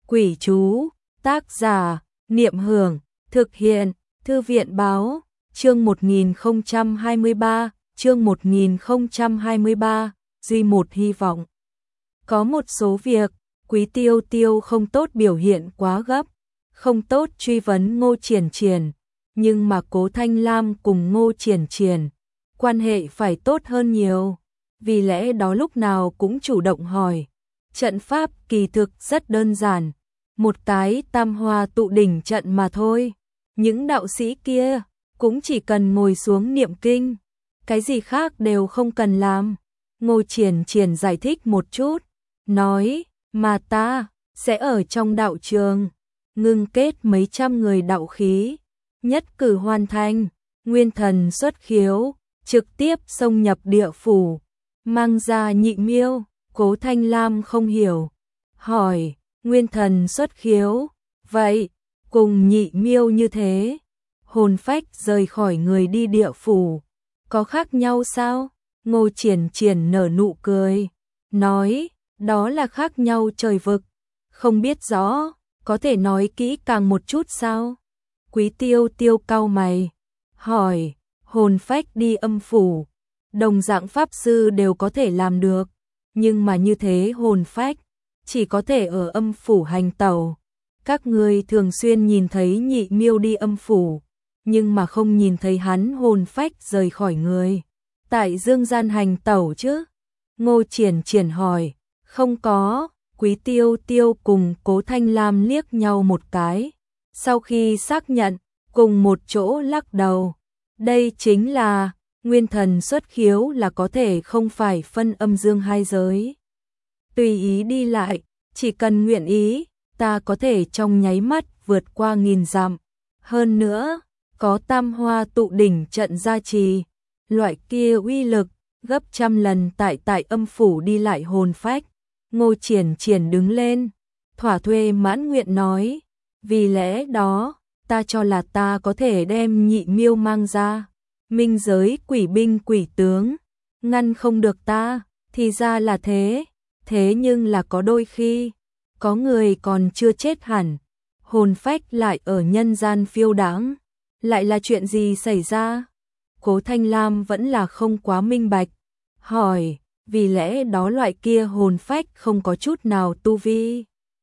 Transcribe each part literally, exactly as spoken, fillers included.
Quỷ chú, tác giả, Niệm Hưởng, thực hiện, Thư viện Báo, chương một nghìn không trăm hai mươi ba, chương một nghìn không trăm hai mươi ba, duy một hy vọng. Có một số việc, Quý Tiêu Tiêu không tốt biểu hiện quá gấp, không tốt truy vấn Ngô Triển Triển, nhưng mà Cố Thanh Lam cùng Ngô Triển Triển, quan hệ phải tốt hơn nhiều, vì lẽ đó lúc nào cũng chủ động hỏi. Trận pháp kỳ thực rất đơn giản, một cái tam hoa tụ đỉnh trận mà thôi. Những đạo sĩ kia cũng chỉ cần ngồi xuống niệm kinh, cái gì khác đều không cần làm. Ngô Triển Triển giải thích một chút, nói, mà ta sẽ ở trong đạo trường ngưng kết mấy trăm người đạo khí, nhất cử hoàn thành, nguyên thần xuất khiếu, trực tiếp xông nhập địa phủ, mang ra nhị miêu. Cố Thanh Lam không hiểu, hỏi, nguyên thần xuất khiếu, vậy, cùng nhị miêu như thế, hồn phách rời khỏi người đi địa phủ, có khác nhau sao? Ngô Triển Triển nở nụ cười, nói, đó là khác nhau trời vực, không biết rõ, có thể nói kỹ càng một chút sao? Quý Tiêu Tiêu cau mày, hỏi, hồn phách đi âm phủ, đồng dạng pháp sư đều có thể làm được. Nhưng mà như thế hồn phách chỉ có thể ở âm phủ hành tẩu. Các người thường xuyên nhìn thấy nhị miêu đi âm phủ, nhưng mà không nhìn thấy hắn hồn phách rời khỏi người tại dương gian hành tẩu chứ? Ngô Triển Triển hỏi. Không có. Quý Tiêu Tiêu cùng Cố Thanh Lam liếc nhau một cái, sau khi xác nhận, cùng một chỗ lắc đầu. Đây chính là nguyên thần xuất khiếu, là có thể không phải phân âm dương hai giới, tùy ý đi lại, chỉ cần nguyện ý, ta có thể trong nháy mắt vượt qua nghìn dặm. Hơn nữa, có tam hoa tụ đỉnh trận gia trì, loại kia uy lực gấp trăm lần tại tại âm phủ đi lại hồn phách. Ngô Triển Triển đứng lên, thỏa thuê mãn nguyện nói, vì lẽ đó, ta cho là ta có thể đem nhị miêu mang ra. Minh giới quỷ binh quỷ tướng, ngăn không được ta, thì ra là thế, thế nhưng là có đôi khi, có người còn chưa chết hẳn, hồn phách lại ở nhân gian phiêu đãng, lại là chuyện gì xảy ra? Cố Thanh Lam vẫn là không quá minh bạch, hỏi, vì lẽ đó loại kia hồn phách không có chút nào tu vi.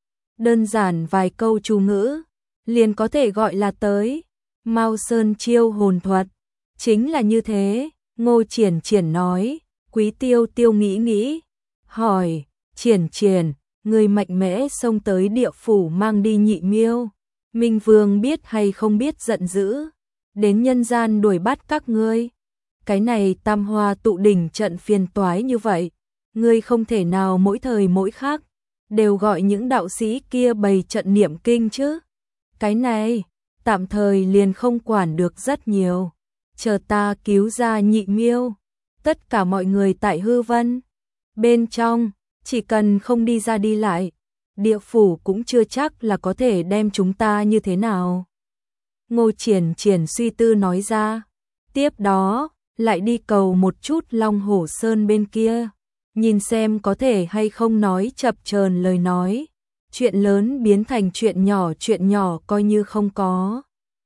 Đơn giản vài câu chú ngữ, liền có thể gọi là tới, Mao Sơn chiêu hồn thuật. Chính là như thế, Ngô Triển Triển nói. Quý Tiêu Tiêu nghĩ nghĩ, hỏi, Triển Triển, người mạnh mẽ xông tới địa phủ mang đi nhị miêu, Minh Vương biết hay không biết giận dữ, đến nhân gian đuổi bắt các ngươi. Cái này tam hoa tụ đỉnh trận phiền toái như vậy, ngươi không thể nào mỗi thời mỗi khác đều gọi những đạo sĩ kia bày trận niệm kinh chứ? Cái này, tạm thời liền không quản được rất nhiều. Chờ ta cứu ra nhị miêu, tất cả mọi người tại hư vân bên trong, chỉ cần không đi ra đi lại, địa phủ cũng chưa chắc là có thể đem chúng ta như thế nào. Ngô Triển Triển suy tư nói ra, tiếp đó lại đi cầu một chút Long Hổ Sơn bên kia, nhìn xem có thể hay không nói chập chờn lời nói, chuyện lớn biến thành chuyện nhỏ, chuyện nhỏ coi như không có.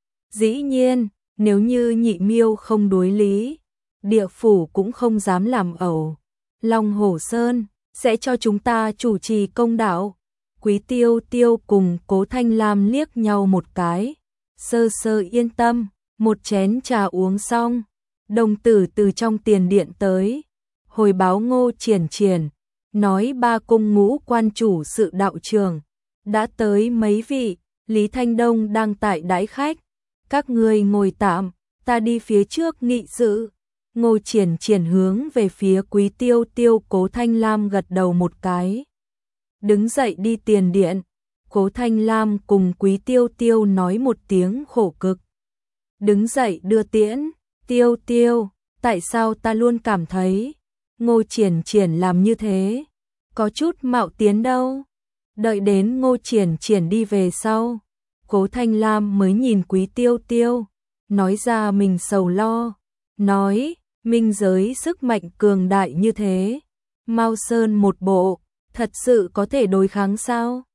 Dĩ nhiên, nếu như nhị miêu không đối lý, địa phủ cũng không dám làm ẩu. Long Hổ Sơn sẽ cho chúng ta chủ trì công đạo. Quý Tiêu Tiêu cùng Cố Thanh Lam liếc nhau một cái, sơ sơ yên tâm. Một chén trà uống xong, đồng tử từ trong tiền điện tới, hồi báo Ngô Triển Triển, nói ba cung ngũ quan chủ sự đạo trường đã tới mấy vị, Lý Thanh Đông đang tại đãi khách. Các ngươi ngồi tạm, ta đi phía trước nghị sự. Ngô Triển Triển hướng về phía Quý Tiêu Tiêu. Cố Thanh Lam gật đầu một cái, đứng dậy đi tiền điện. Cố Thanh Lam cùng Quý Tiêu Tiêu nói một tiếng khổ cực, đứng dậy đưa tiễn. Tiêu Tiêu, tại sao ta luôn cảm thấy Ngô Triển Triển làm như thế có chút mạo tiến đâu? Đợi đến Ngô Triển Triển đi về sau, Cố Thanh Lam mới nhìn Quý Tiêu Tiêu, nói ra mình sầu lo, nói, minh giới sức mạnh cường đại như thế, Mao Sơn một bộ, thật sự có thể đối kháng sao?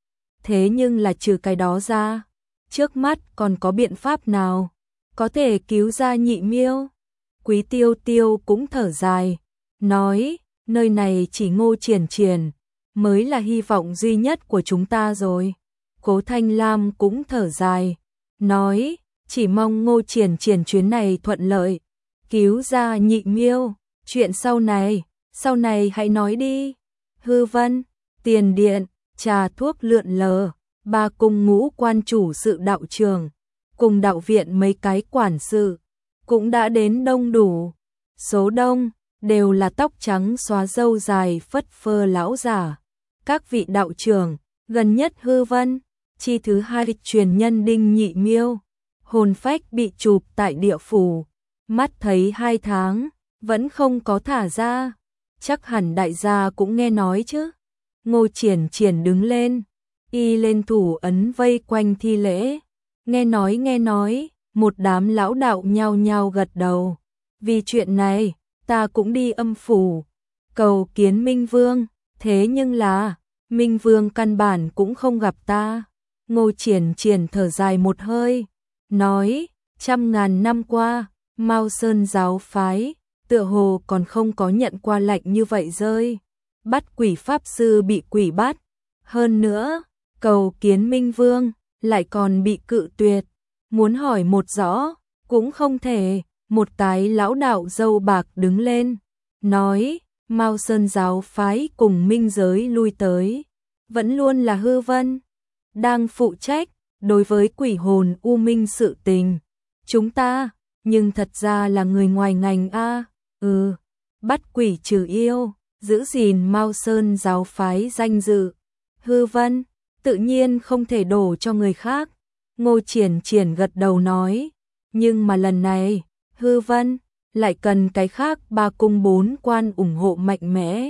thế nhưng là trừ cái đó ra, trước mắt còn có biện pháp nào có thể cứu ra Nhị Miêu? Quý Tiêu Tiêu cũng thở dài, nói, nơi này chỉ Ngô Triển Triển mới là hy vọng duy nhất của chúng ta rồi. Cố Thanh Lam cũng thở dài, nói, chỉ mong Ngô Triển Triển chuyến này thuận lợi, cứu ra Nhị Miêu, chuyện sau này, sau này hãy nói đi. Hư Vân, tiền điện, trà thuốc lượn lờ, ba cung ngũ quan chủ sự đạo trường, cùng đạo viện mấy cái quản sự, cũng đã đến đông đủ. Số đông, đều là tóc trắng xóa râu dài phất phơ lão giả. Các vị đạo trưởng, gần nhất Hư Vân, chi thứ hai truyền nhân Đinh Nhị Miêu, hồn phách bị chụp tại địa phủ, mắt thấy hai tháng, vẫn không có thả ra. Chắc hẳn đại gia cũng nghe nói chứ. Ngô Triển Triển đứng lên, y lên thủ ấn vây quanh thi lễ. Nghe nói nghe nói, một đám lão đạo nhao nhao gật đầu. Vì chuyện này, ta cũng đi âm phủ, cầu kiến Minh Vương, thế nhưng là, Minh Vương căn bản cũng không gặp ta. Ngô Triển Triển thở dài một hơi, nói, trăm ngàn năm qua, Mao Sơn giáo phái, tựa hồ còn không có nhận qua lệnh như vậy rơi. Bắt quỷ pháp sư bị quỷ bắt, hơn nữa, cầu kiến Minh Vương, lại còn bị cự tuyệt, muốn hỏi một rõ, cũng không thể. Một cái lão đạo râu bạc đứng lên, nói, Mao Sơn giáo phái cùng minh giới lui tới, vẫn luôn là Hư Vân đang phụ trách đối với quỷ hồn u minh sự tình. Chúng ta, nhưng thật ra là người ngoài ngành a. Ừ, bắt quỷ trừ yêu, giữ gìn Mao Sơn giáo phái danh dự. Hư Vân, tự nhiên không thể đổ cho người khác. Ngô Triển Triển gật đầu nói, nhưng mà lần này, Hư Vân lại cần cái khác ba cung bốn quan ủng hộ mạnh mẽ.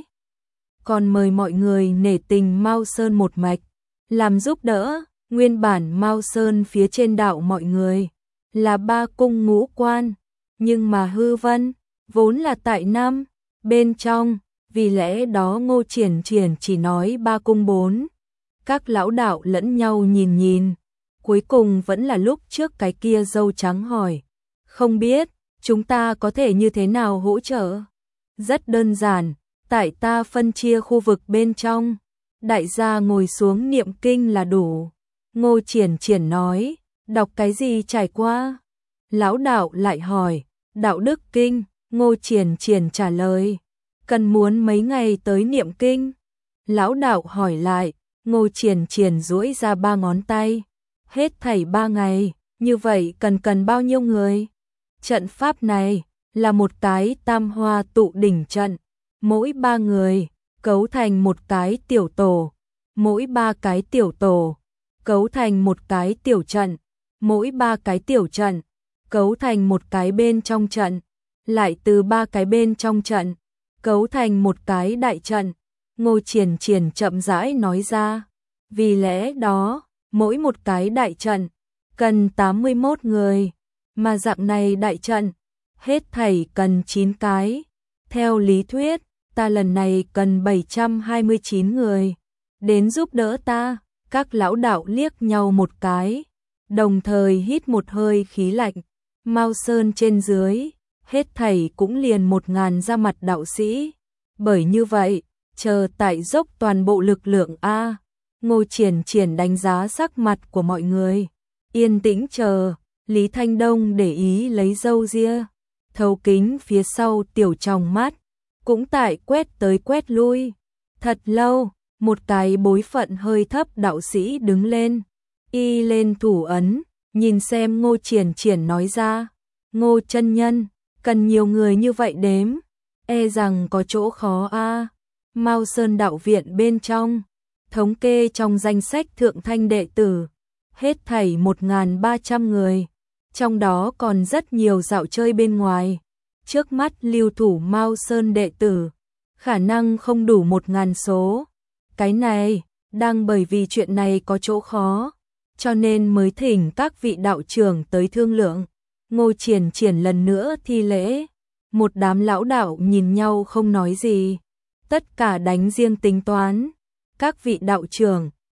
Còn mời mọi người nể tình Mao Sơn một mạch, làm giúp đỡ. Nguyên bản Mao Sơn phía trên đạo mọi người là ba cung ngũ quan, nhưng mà Hư Vân vốn là tại Nam bên trong, vì lẽ đó Ngô Triển Triển chỉ nói ba cung bốn. Các lão đạo lẫn nhau nhìn nhìn, cuối cùng vẫn là lúc trước cái kia râu trắng hỏi, không biết chúng ta có thể như thế nào hỗ trợ? Rất đơn giản, tại ta phân chia khu vực bên trong, đại gia ngồi xuống niệm kinh là đủ. Ngô Triển Triển nói, đọc cái gì trải qua? Lão đạo lại hỏi, đạo đức kinh. Ngô Triển Triển trả lời, cần muốn mấy ngày tới niệm kinh? Lão đạo hỏi lại, Ngô Triển Triển duỗi ra ba ngón tay, hết thảy ba ngày, như vậy cần cần bao nhiêu người? Trận pháp này là một cái tam hoa tụ đỉnh trận, mỗi ba người cấu thành một cái tiểu tổ, mỗi ba cái tiểu tổ cấu thành một cái tiểu trận, mỗi ba cái tiểu trận cấu thành một cái bên trong trận, lại từ ba cái bên trong trận cấu thành một cái đại trận. Ngô Triển Triển chậm rãi nói ra, vì lẽ đó, mỗi một cái đại trận cần tám mươi mốt người, mà dạng này đại trận hết thảy cần chín cái. Theo lý thuyết, ta lần này cần bảy trăm hai mươi chín người đến giúp đỡ ta. Các lão đạo liếc nhau một cái, đồng thời hít một hơi khí lạnh. Mao Sơn trên dưới, hết thảy cũng liền một ngàn ra mặt đạo sĩ. Bởi như vậy, chờ tại dốc toàn bộ lực lượng a. Ngô Triển Triển đánh giá sắc mặt của mọi người, yên tĩnh chờ. Lý Thanh Đông để ý lấy râu ria, thấu kính phía sau tiểu tròng mắt, cũng tại quét tới quét lui. Thật lâu, một cái bối phận hơi thấp đạo sĩ đứng lên, y lên thủ ấn, nhìn xem Ngô Triển Triển nói ra, Ngô chân nhân, cần nhiều người như vậy đếm, e rằng có chỗ khó a. Mao Sơn đạo viện bên trong, thống kê trong danh sách thượng thanh đệ tử, hết thảy một nghìn ba trăm người, trong đó còn rất nhiều dạo chơi bên ngoài. Trước mắt lưu thủ Mao Sơn đệ tử, khả năng không đủ một ngàn số. Cái này, đang bởi vì chuyện này có chỗ khó, cho nên mới thỉnh các vị đạo trưởng tới thương lượng. Ngô Triển Triển lần nữa thi lễ, một đám lão đạo nhìn nhau không nói gì, tất cả đánh riêng tính toán. Các vị đạo trưởng,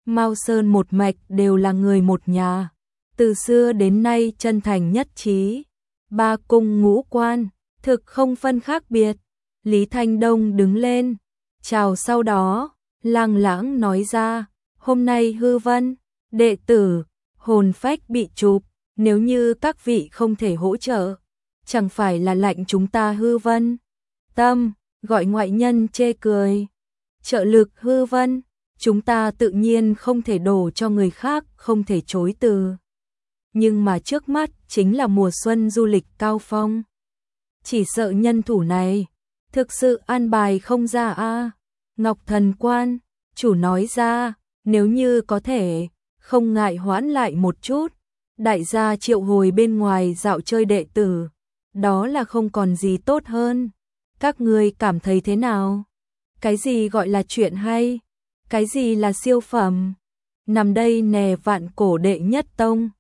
Mao Sơn một mạch đều là người một nhà, từ xưa đến nay chân thành nhất trí. Ba cung ngũ quan, thực không phân khác biệt. Lý Thanh Đông đứng lên, chào sau đó, lăng lãng nói ra, hôm nay Hư Vân, đệ tử, hồn phách bị chụp, nếu như các vị không thể hỗ trợ, chẳng phải là lạnh chúng ta Hư Vân. Tâm, gọi ngoại nhân chê cười. Trợ lực Hư Vân, chúng ta tự nhiên không thể đổ cho người khác, không thể chối từ. Nhưng mà trước mắt chính là mùa xuân du lịch cao phong. Chỉ sợ nhân thủ này, thực sự an bài không ra a. Ngọc Thần Quan, chủ nói ra, nếu như có thể, không ngại hoãn lại một chút. Đại gia triệu hồi bên ngoài dạo chơi đệ tử, đó là không còn gì tốt hơn. Các ngươi cảm thấy thế nào? Cái gì gọi là chuyện hay? Cái gì là siêu phẩm? Nằm đây nè vạn cổ đệ nhất tông,